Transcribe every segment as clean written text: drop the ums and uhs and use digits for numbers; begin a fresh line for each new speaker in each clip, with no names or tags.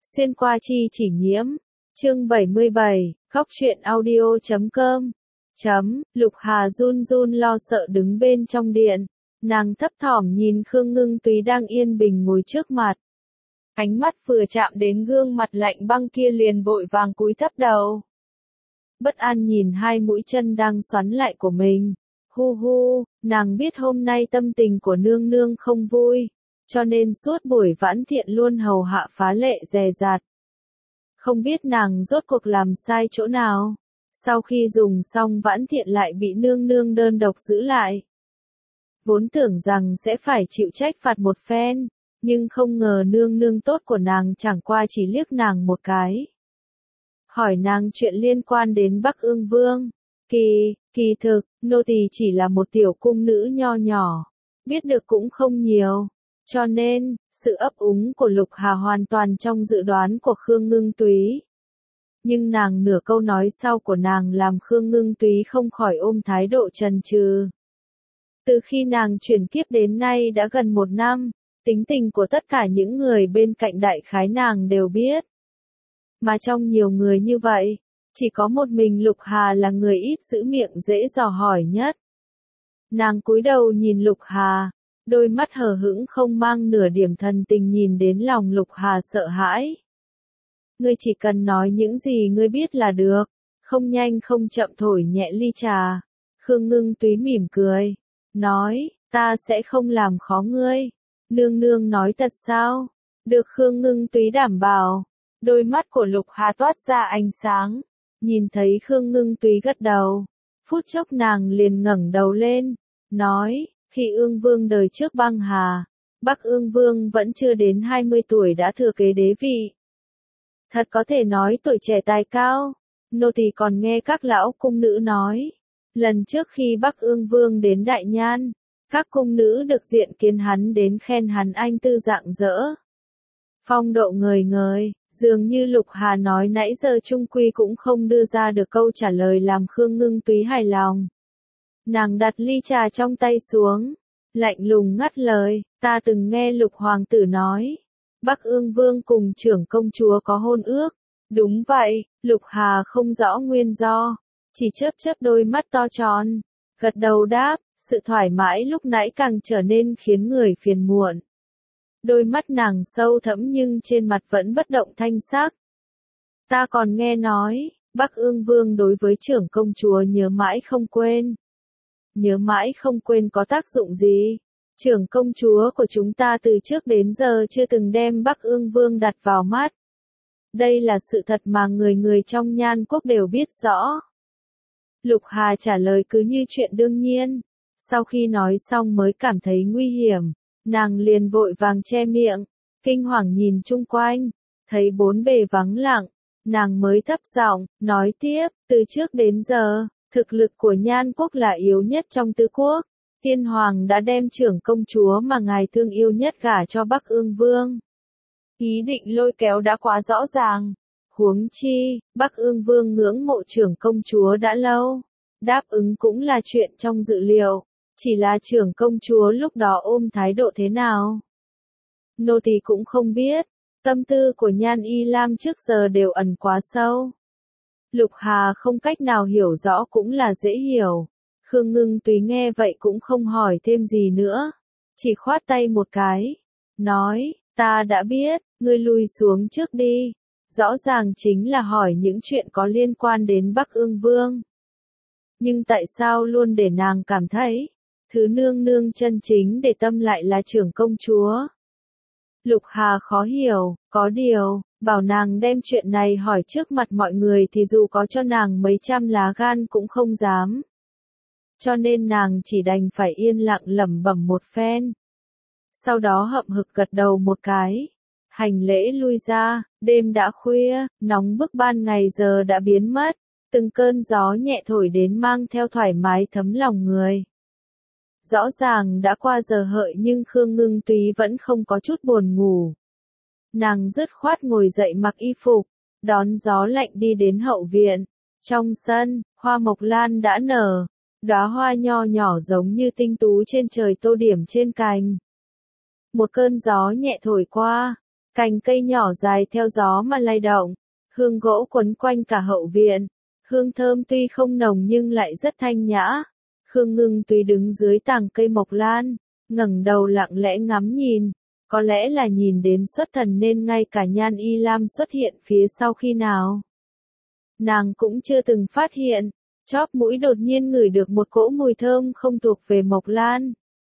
Xuyên qua chi chỉ nhiễm. Chương 77, Góc truyện audio.com. Lục Hà run run lo sợ đứng bên trong điện. Nàng thấp thỏm nhìn Khương Ngưng Túy đang yên bình ngồi trước mặt. Ánh mắt vừa chạm đến gương mặt lạnh băng kia liền vội vàng cúi thấp đầu. Bất an nhìn hai mũi chân đang xoắn lại của mình. Hu hu, nàng biết hôm nay tâm tình của nương nương không vui, cho nên suốt buổi vãn thiện luôn hầu hạ phá lệ dè dặt. Không biết nàng rốt cuộc làm sai chỗ nào, sau khi dùng xong vãn thiện lại bị nương nương đơn độc giữ lại. Vốn tưởng rằng sẽ phải chịu trách phạt một phen, nhưng không ngờ nương nương tốt của nàng chẳng qua chỉ liếc nàng một cái. Hỏi nàng chuyện liên quan đến Bắc Ương Vương. Kỳ thực, nô tỳ chỉ là một tiểu cung nữ nho nhỏ, biết được cũng không nhiều, cho nên, sự ấp úng của Lục Hà hoàn toàn trong dự đoán của Khương Ngưng Túy. Nhưng nàng nửa câu nói sau của nàng làm Khương Ngưng Túy không khỏi ôm thái độ chần chừ. Từ khi nàng chuyển kiếp đến nay đã gần 1 năm, tính tình của tất cả những người bên cạnh đại khái nàng đều biết. Mà trong nhiều người như vậy, chỉ có một mình Lục Hà là người ít giữ miệng dễ dò hỏi nhất. Nàng cúi đầu nhìn Lục Hà, đôi mắt hờ hững không mang nửa điểm thần tình nhìn đến lòng Lục Hà sợ hãi. Ngươi chỉ cần nói những gì ngươi biết là được, không nhanh không chậm thổi nhẹ ly trà. Khương Ngưng Túy mỉm cười, nói, ta sẽ không làm khó ngươi. Nương nương nói thật sao? Được Khương Ngưng Túy đảm bảo. Đôi mắt của Lục Hà toát ra ánh sáng, nhìn thấy Khương Ngưng Túy gật đầu. Phút chốc nàng liền ngẩng đầu lên, nói, khi Ương Vương đời trước băng hà, Bắc Ương Vương vẫn chưa đến 20 tuổi đã thừa kế đế vị. Thật có thể nói tuổi trẻ tài cao, nô tỳ còn nghe các lão cung nữ nói. Lần trước khi Bắc Ương Vương đến Đại Nhan, các cung nữ được diện kiến hắn đến khen hắn anh tư rạng rỡ. Phong độ ngời ngời, dường như Lục Hà nói nãy giờ chung quy cũng không đưa ra được câu trả lời làm Khương Ngưng Túy hài lòng. Nàng đặt ly trà trong tay xuống, lạnh lùng ngắt lời, ta từng nghe Lục Hoàng tử nói, Bắc Ương Vương cùng trưởng công chúa có hôn ước. Đúng vậy, Lục Hà không rõ nguyên do, chỉ chớp đôi mắt to tròn, gật đầu đáp, sự thoải mái lúc nãy càng trở nên khiến người phiền muộn. Đôi mắt nàng sâu thẫm nhưng trên mặt vẫn bất động thanh sắc. Ta còn nghe nói, Bắc Ương Vương đối với trưởng công chúa nhớ mãi không quên. Nhớ mãi không quên có tác dụng gì? Trưởng công chúa của chúng ta từ trước đến giờ chưa từng đem Bắc Ương Vương đặt vào mắt. Đây là sự thật mà người trong Nhan quốc đều biết rõ. Lục Hà trả lời cứ như chuyện đương nhiên. Sau khi nói xong mới cảm thấy nguy hiểm. Nàng liền vội vàng che miệng, kinh hoàng nhìn chung quanh, thấy bốn bề vắng lặng, nàng mới thấp giọng, nói tiếp, từ trước đến giờ, thực lực của Nhan quốc là yếu nhất trong tứ quốc, Tiên Hoàng đã đem trưởng công chúa mà ngài thương yêu nhất gả cho Bắc Ương Vương. Ý định lôi kéo đã quá rõ ràng, huống chi, Bắc Ương Vương ngưỡng mộ trưởng công chúa đã lâu, đáp ứng cũng là chuyện trong dự liệu. Chỉ là trưởng công chúa lúc đó ôm thái độ thế nào? Nô tỳ cũng không biết, tâm tư của Nhan Y Lam trước giờ đều ẩn quá sâu. Lục Hà không cách nào hiểu rõ cũng là dễ hiểu. Khương Ngưng Túy nghe vậy cũng không hỏi thêm gì nữa, chỉ khoát tay một cái, nói, ta đã biết, ngươi lui xuống trước đi. Rõ ràng chính là hỏi những chuyện có liên quan đến Bắc Ương Vương. Nhưng tại sao luôn để nàng cảm thấy thứ nương nương chân chính để tâm lại là trưởng công chúa? Lục Hà khó hiểu, có điều, bảo nàng đem chuyện này hỏi trước mặt mọi người thì dù có cho nàng mấy trăm lá gan cũng không dám. Cho nên nàng chỉ đành phải yên lặng lẩm bẩm một phen. Sau đó hậm hực gật đầu một cái. Hành lễ lui ra, đêm đã khuya, nóng bức ban ngày giờ đã biến mất. Từng cơn gió nhẹ thổi đến mang theo thoải mái thấm lòng người. Rõ ràng đã qua giờ hợi nhưng Khương Ngưng Túy vẫn không có chút buồn ngủ. Nàng dứt khoát ngồi dậy mặc y phục, đón gió lạnh đi đến hậu viện. Trong sân, hoa mộc lan đã nở, đóa hoa nho nhỏ giống như tinh tú trên trời tô điểm trên cành. Một cơn gió nhẹ thổi qua, Cành cây nhỏ dài theo gió mà lay động, hương gỗ quấn quanh cả hậu viện. Hương thơm tuy không nồng nhưng lại rất thanh nhã. Khương Ngưng Túy đứng dưới tàng cây mộc lan, ngẩng đầu lặng lẽ ngắm nhìn. Có lẽ là nhìn đến xuất thần nên ngay cả Nhan Y Lam xuất hiện phía sau khi nào. Nàng cũng chưa từng phát hiện, chóp mũi đột nhiên ngửi được một cỗ mùi thơm không thuộc về mộc lan.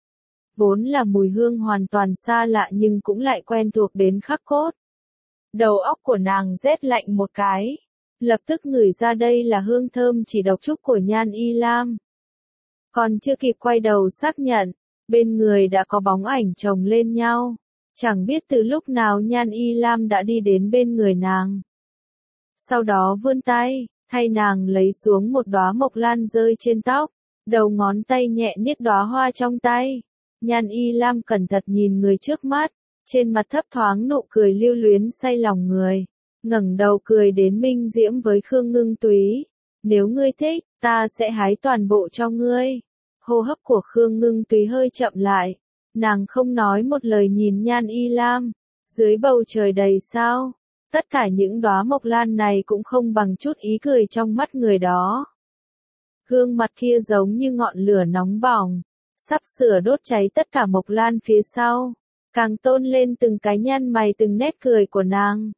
Vốn là mùi hương hoàn toàn xa lạ nhưng cũng lại quen thuộc đến khắc cốt. Đầu óc của nàng rét lạnh một cái, lập tức ngửi ra đây là hương thơm chỉ độc trúc của Nhan Y Lam. Còn chưa kịp quay đầu xác nhận, bên người đã có bóng ảnh chồng lên nhau. Chẳng biết từ lúc nào Nhan Y Lam đã đi đến bên người nàng. Sau đó vươn tay, thay nàng lấy xuống một đóa mộc lan rơi trên tóc, đầu ngón tay nhẹ niết đóa hoa trong tay. Nhan Y Lam cẩn thận nhìn người trước mắt, trên mặt thấp thoáng nụ cười lưu luyến say lòng người, ngẩng đầu cười đến minh diễm với Khương Ngưng Túy. Nếu ngươi thích, ta sẽ hái toàn bộ cho ngươi. Hô hấp của Khương Ngưng Túy hơi chậm lại, nàng không nói một lời nhìn Nhan Y Lam. Dưới bầu trời đầy sao, tất cả những đóa mộc lan này cũng không bằng chút ý cười trong mắt người đó. Gương mặt kia giống như ngọn lửa nóng bỏng, sắp sửa đốt cháy tất cả mộc lan phía sau, càng tôn lên từng cái nhăn mày từng nét cười của nàng.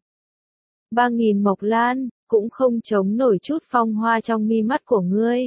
3.000 mộc lan, cũng không chống nổi chút phong hoa trong mi mắt của ngươi.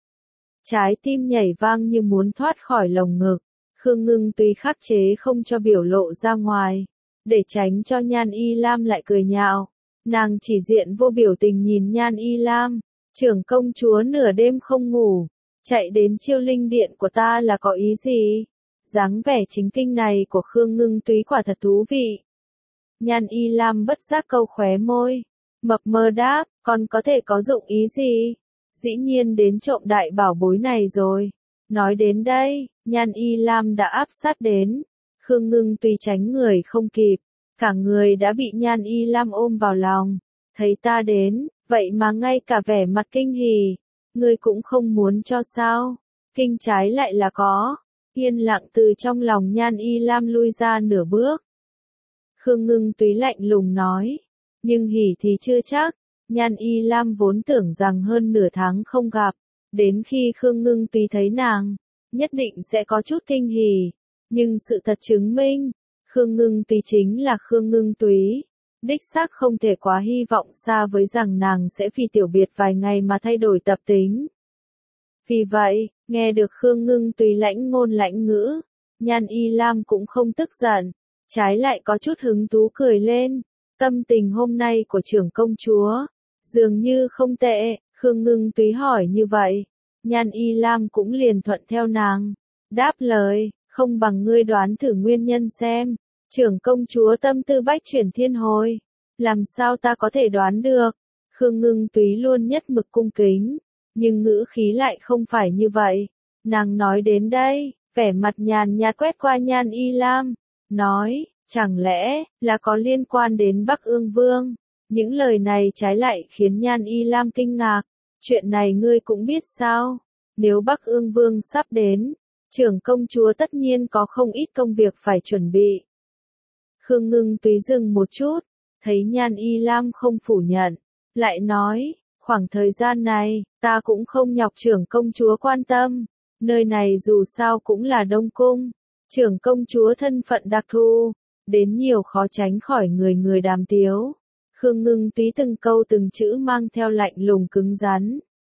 Trái tim nhảy vang như muốn thoát khỏi lồng ngực, Khương Ngưng Túy khắc chế không cho biểu lộ ra ngoài, để tránh cho Nhan Y Lam lại cười nhạo. Nàng chỉ diện vô biểu tình nhìn Nhan Y Lam, trưởng công chúa nửa đêm không ngủ, chạy đến Chiêu Linh Điện của ta là có ý gì? Dáng vẻ chính kinh này của Khương Ngưng Túy quả thật thú vị. Nhan Y Lam bất giác câu khóe môi, mập mờ đáp, còn có thể có dụng ý gì? Dĩ nhiên đến trộm đại bảo bối này rồi. Nói đến đây, Nhan Y Lam đã áp sát đến. Khương Ngưng Túy tránh người không kịp, cả người đã bị Nhan Y Lam ôm vào lòng. Thấy ta đến, vậy mà ngay cả vẻ mặt kinh hỉ, ngươi cũng không muốn cho sao? Kinh trái lại là có. Yên lặng từ trong lòng Nhan Y Lam lui ra nửa bước. Khương Ngưng Túy lạnh lùng nói, nhưng hỉ thì chưa chắc. Nhan Y Lam vốn tưởng rằng hơn nửa tháng không gặp, đến khi Khương Ngưng Túy thấy nàng, nhất định sẽ có chút kinh hỉ. Nhưng sự thật chứng minh, Khương Ngưng Túy chính là Khương Ngưng Túy. Đích xác không thể quá hy vọng xa với rằng nàng sẽ vì tiểu biệt vài ngày mà thay đổi tập tính. Vì vậy, nghe được Khương Ngưng Túy lãnh ngôn lãnh ngữ, Nhan Y Lam cũng không tức giận, trái lại có chút hứng thú cười lên. Tâm tình hôm nay của trưởng công chúa dường như không tệ. Khương Ngưng Túy hỏi như vậy, Nhan Y Lam cũng liền thuận theo nàng, đáp lời, không bằng ngươi đoán thử nguyên nhân xem. Trưởng công chúa tâm tư bách chuyển thiên hồi, làm sao ta có thể đoán được? Khương Ngưng Túy luôn nhất mực cung kính, nhưng ngữ khí lại không phải như vậy. Nàng nói đến đây, vẻ mặt nhàn nhạt quét qua Nhan Y Lam, nói, chẳng lẽ là có liên quan đến Bắc Ương Vương? Những lời này trái lại khiến Nhan Y Lam kinh ngạc. Chuyện này ngươi cũng biết sao? Nếu Bắc Ương Vương sắp đến, trưởng công chúa tất nhiên có không ít công việc phải chuẩn bị. Khương Ngưng Túy dừng một chút, thấy Nhan Y Lam không phủ nhận, lại nói, khoảng thời gian này, ta cũng không nhọc trưởng công chúa quan tâm, nơi này dù sao cũng là Đông Cung, trưởng công chúa thân phận đặc thù, đến nhiều khó tránh khỏi người người đàm tiếu. Khương Ngưng Túy từng câu từng chữ mang theo lạnh lùng cứng rắn.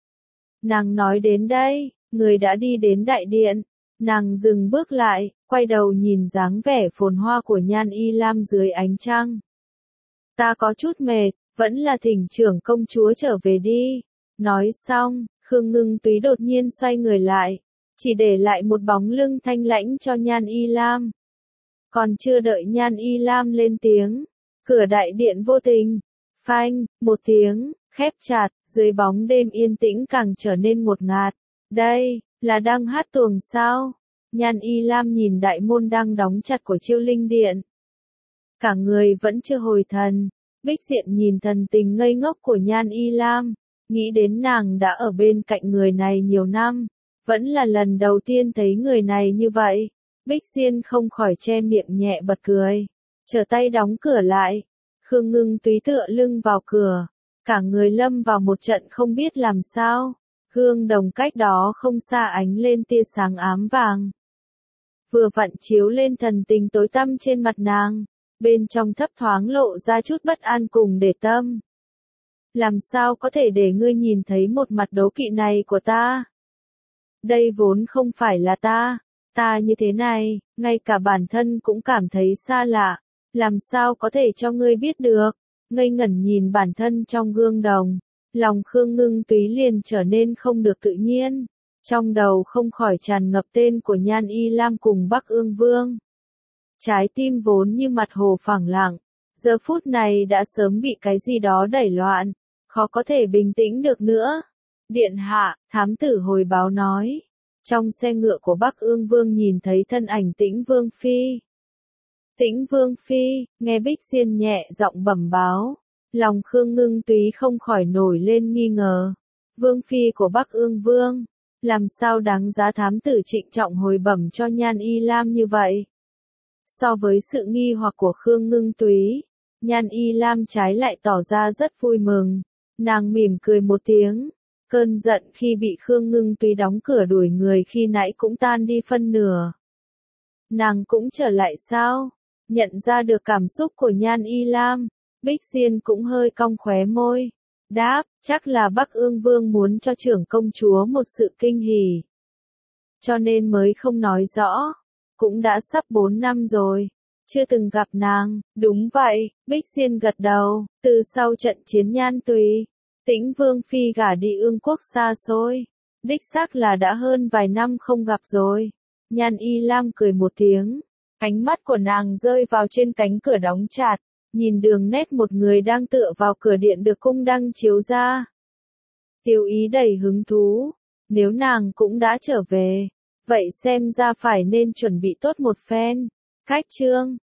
Nàng nói đến đây, người đã đi đến đại điện, nàng dừng bước lại, quay đầu nhìn dáng vẻ phồn hoa của Nhan Y Lam dưới ánh trăng. Ta có chút mệt, vẫn là thỉnh trưởng công chúa trở về đi. Nói xong, Khương Ngưng Túy đột nhiên xoay người lại, chỉ để lại một bóng lưng thanh lãnh cho Nhan Y Lam. Còn chưa đợi Nhan Y Lam lên tiếng, cửa đại điện vô tình, phanh, một tiếng, khép chặt, dưới bóng đêm yên tĩnh càng trở nên ngột ngạt. Đây, là đang hát tuồng sao? Nhan Y Lam nhìn đại môn đang đóng chặt của Chiêu Linh Điện. Cả người vẫn chưa hồi thần, Bích Diện nhìn thần tình ngây ngốc của Nhan Y Lam, nghĩ đến nàng đã ở bên cạnh người này nhiều năm, vẫn là lần đầu tiên thấy người này như vậy. Bích Diện không khỏi che miệng nhẹ bật cười. trở tay đóng cửa lại. Khương Ngưng Túy tựa lưng vào cửa, cả người lâm vào một trận không biết làm sao. Gương đồng cách đó không xa ánh lên tia sáng ám vàng. Vừa vặn chiếu lên thần tình tối tăm trên mặt nàng, bên trong thấp thoáng lộ ra chút bất an cùng để tâm. Làm sao có thể để ngươi nhìn thấy một mặt đố kỵ này của ta? Đây vốn không phải là ta như thế này, ngay cả bản thân cũng cảm thấy xa lạ, làm sao có thể cho ngươi biết được? Ngây ngẩn nhìn bản thân trong gương đồng, lòng Khương Ngưng Túy liền trở nên không được tự nhiên, trong đầu không khỏi tràn ngập tên của Nhan Y Lam cùng Bắc Ương Vương. Trái tim vốn như mặt hồ phẳng lặng, giờ phút này đã sớm bị cái gì đó đẩy loạn, khó có thể bình tĩnh được nữa. Điện hạ, thám tử hồi báo nói, trong xe ngựa của Bắc Ương Vương nhìn thấy thân ảnh Tĩnh Vương Phi. Tĩnh Vương Phi, nghe Bích Diên nhẹ giọng bẩm báo, lòng Khương Ngưng Túy không khỏi nổi lên nghi ngờ. Vương Phi của Bắc Ương Vương, làm sao đáng giá thám tử trịnh trọng hồi bẩm cho Nhan Y Lam như vậy? So với sự nghi hoặc của Khương Ngưng Túy, Nhan Y Lam trái lại tỏ ra rất vui mừng. Nàng mỉm cười một tiếng, cơn giận khi bị Khương Ngưng Túy đóng cửa đuổi người khi nãy cũng tan đi phân nửa. Nàng cũng trở lại sao? Nhận ra được cảm xúc của Nhan Y Lam, Bích Diên cũng hơi cong khóe môi. Đáp, chắc là Bắc Ương Vương muốn cho trưởng công chúa một sự kinh hỉ, cho nên mới không nói rõ. Cũng đã sắp 4 năm rồi, chưa từng gặp nàng. Đúng vậy, Bích Diên gật đầu, từ sau trận chiến Nhan Tùy, Tĩnh Vương Phi gả đi Ương quốc xa xôi. Đích xác là đã hơn vài năm không gặp rồi. Nhan Y Lam cười một tiếng, ánh mắt của nàng rơi vào trên cánh cửa đóng chặt, nhìn đường nét một người đang tựa vào cửa điện được cung đăng chiếu ra. Tiêu Ý đầy hứng thú, nếu nàng cũng đã trở về, vậy xem ra phải nên chuẩn bị tốt một phen. Khách trương,